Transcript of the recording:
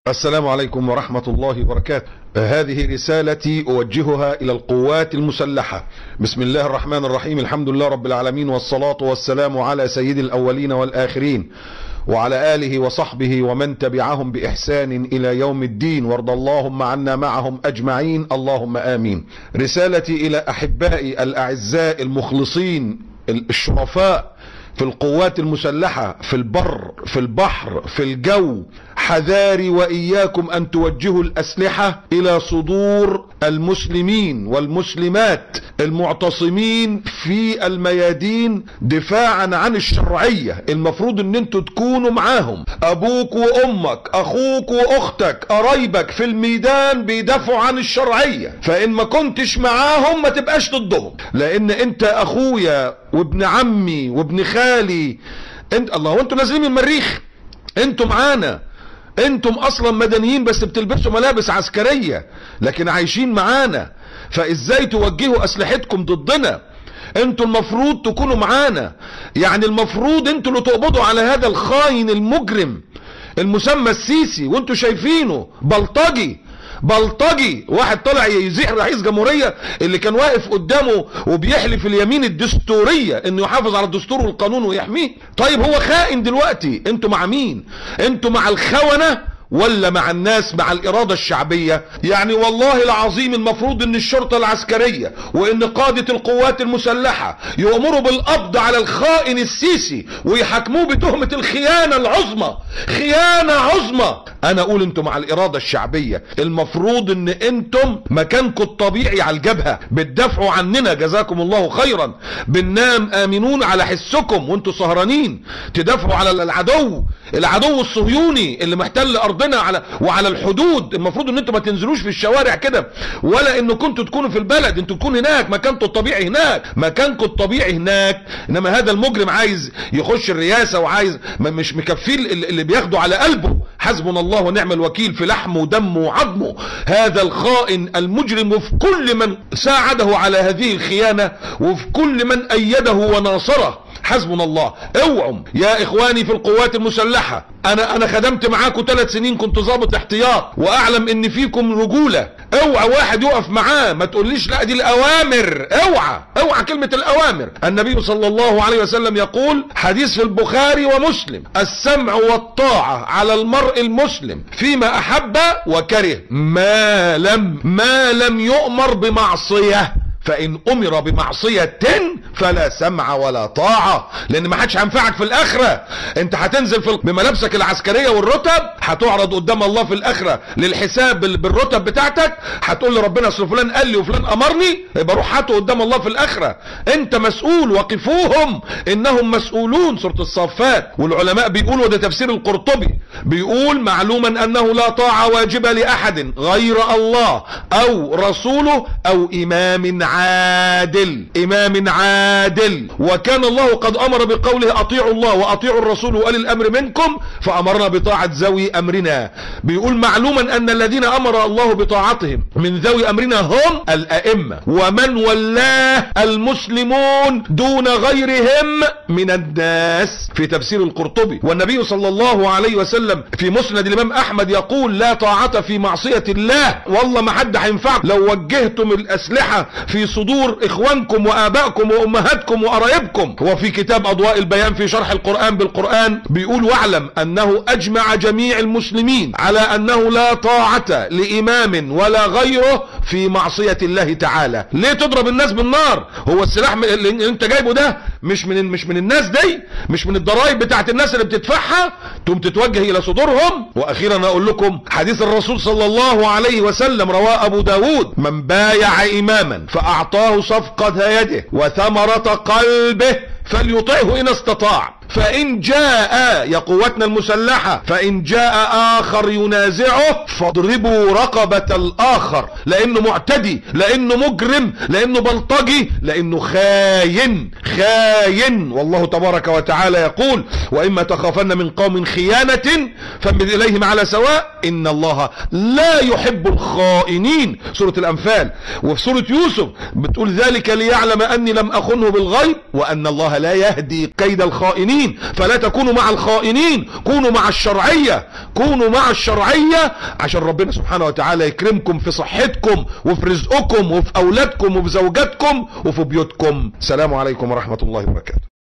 السلام عليكم ورحمة الله وبركاته. هذه رسالتي أوجهها إلى القوات المسلحة. بسم الله الرحمن الرحيم. الحمد لله رب العالمين، والصلاة والسلام على سيد الأولين والآخرين وعلى آله وصحبه ومن تبعهم بإحسان إلى يوم الدين، وارض اللهم عنا معهم أجمعين، اللهم آمين. رسالتي إلى أحبائي الأعزاء المخلصين الشرفاء في القوات المسلحة، في البر، في البحر، في الجو: حذاري وإياكم أن توجهوا الأسلحة إلى صدور المسلمين والمسلمات المعتصمين في الميادين دفاعا عن الشرعية. المفروض ان انتوا تكونوا معاهم، ابوك وامك، اخوك واختك، قرايبك في الميدان بيدافعوا عن الشرعية، فان ما كنتش معاهم ما تبقاش ضدهم، لان انت اخويا وابن عمي وابن خالي. انت الله، وانتوا نازلين من المريخ، انتوا معانا، انتم اصلا مدنيين بس بتلبسوا ملابس عسكرية لكن عايشين معانا، فازاي توجهوا اسلحتكم ضدنا؟ انتوا المفروض تكونوا معانا، يعني المفروض انتوا اللي تقبضوا على هذا الخاين المجرم المسمى السيسي، وانتوا شايفينه بلطجي واحد طلع يزيح رئيس جمهورية اللي كان واقف قدامه وبيحلف اليمين الدستورية انه يحافظ على الدستور والقانون ويحميه. طيب هو خائن دلوقتي، انتوا مع مين؟ انتوا مع الخونة ولا مع الناس، مع الإرادة الشعبية؟ يعني والله العظيم المفروض ان الشرطة العسكرية وان قادة القوات المسلحة يؤمروا بالقبض على الخائن السيسي ويحاكموه بتهمة الخيانة العظمى، خيانة عظمى. انا اقول انتم مع الإرادة الشعبية، المفروض ان انتم مكانكم الطبيعي على الجبهة بتدافعوا عننا، جزاكم الله خيرا. بننام آمنون على حسكم وانتم سهرانين تدافعوا على العدو الصهيوني اللي محتل ارضنا وعلى الحدود. المفروض ان انتوا ما تنزلوش في الشوارع كده، ولا ان كنتوا تكونوا في البلد، انتوا تكونوا هناك، مكانكم الطبيعي هناك، مكانكم الطبيعي هناك. انما هذا المجرم عايز يخش الرئاسة وعايز مش مكفيه اللي بياخده على قلبه. حسبنا الله ونعم الوكيل في لحمه ودمه وعظمه هذا الخائن المجرم، وفي كل من ساعده على هذه الخيانة وفي كل من أيده وناصره. حسبنا الله. اوعوا يا اخواني في القوات المسلحة، انا خدمت معاكم 3 سنين، كنت ضابط احتياط واعلم ان فيكم رجولة. اوعى واحد يقف معاه، ما تقوليش لا دي الاوامر. اوعى كلمة الاوامر. النبي صلى الله عليه وسلم يقول، حديث في البخاري ومسلم: السمع والطاعة على المرء المسلم فيما احب وكره ما لم يؤمر بمعصية، فإن أمر بمعصية فلا سمع ولا طاعة. لأن ما حدش هينفعك في الآخرة. أنت هتنزل بملابسك العسكرية والرتب، هتعرض قدام الله في الآخرة للحساب بالرتب بتاعتك، هتقول لربنا أصل فلان قال لي وفلان أمرني، يبقى روح هاته قدام الله في الآخرة. أنت مسؤول، وقفوهم إنهم مسؤولون. سورة الصافات. والعلماء بيقولوا، وده تفسير القرطبي، بيقول: معلوما أنه لا طاعة واجبة لأحد غير الله أو رسوله أو إمام عادل. وكان الله قد امر بقوله: اطيعوا الله واطيعوا الرسول واولي الامر منكم، فامرنا بطاعة ذوي امرنا. بيقول: معلوما ان الذين امر الله بطاعتهم من ذوي امرنا هم الائمة ومن ولاه المسلمون دون غيرهم من الناس. في تفسير القرطبي. والنبي صلى الله عليه وسلم في مسند الامام احمد يقول: لا طاعة في معصية الله. والله ما حد هينفعكم لو وجهتم الاسلحة في صدور اخوانكم وابائكم وامهاتكم وقرايبكم. وفي كتاب اضواء البيان في شرح القرآن بالقرآن بيقول: واعلم انه اجمع جميع المسلمين على انه لا طاعة لامام ولا غيره في معصية الله تعالى. ليه تضرب الناس بالنار؟ هو السلاح اللي انت جايبه ده مش من الناس دي، مش من الضرائب بتاعت الناس اللي بتدفعها، تقوم تتوجه الى صدورهم. واخيرا اقول لكم حديث الرسول صلى الله عليه وسلم، رواه ابو داود: من بايع اماما فاعطاه صفقة يده وثمرة قلبه فليطعه ان استطاع، فإن جاء، يا قواتنا المسلحة، فإن جاء آخر ينازعه فاضربوا رقبة الآخر، لأنه معتدي، لأنه مجرم، لأنه بلطجي، لأنه خاين. والله تبارك وتعالى يقول: وإما تخافن من قوم خيانة فانبذ إليهم على سواء إن الله لا يحب الخائنين. سورة الأنفال. وفي سورة يوسف بتقول: ذلك ليعلم أني لم أخنه بالغيب وأن الله لا يهدي كيد الخائنين. الخائنين، فلا تكونوا مع الخائنين، كونوا مع الشرعية، كونوا مع الشرعية عشان ربنا سبحانه وتعالى يكرمكم في صحتكم وفي رزقكم وفي اولادكم وفي زوجاتكم وفي بيوتكم. السلام عليكم ورحمة الله وبركاته.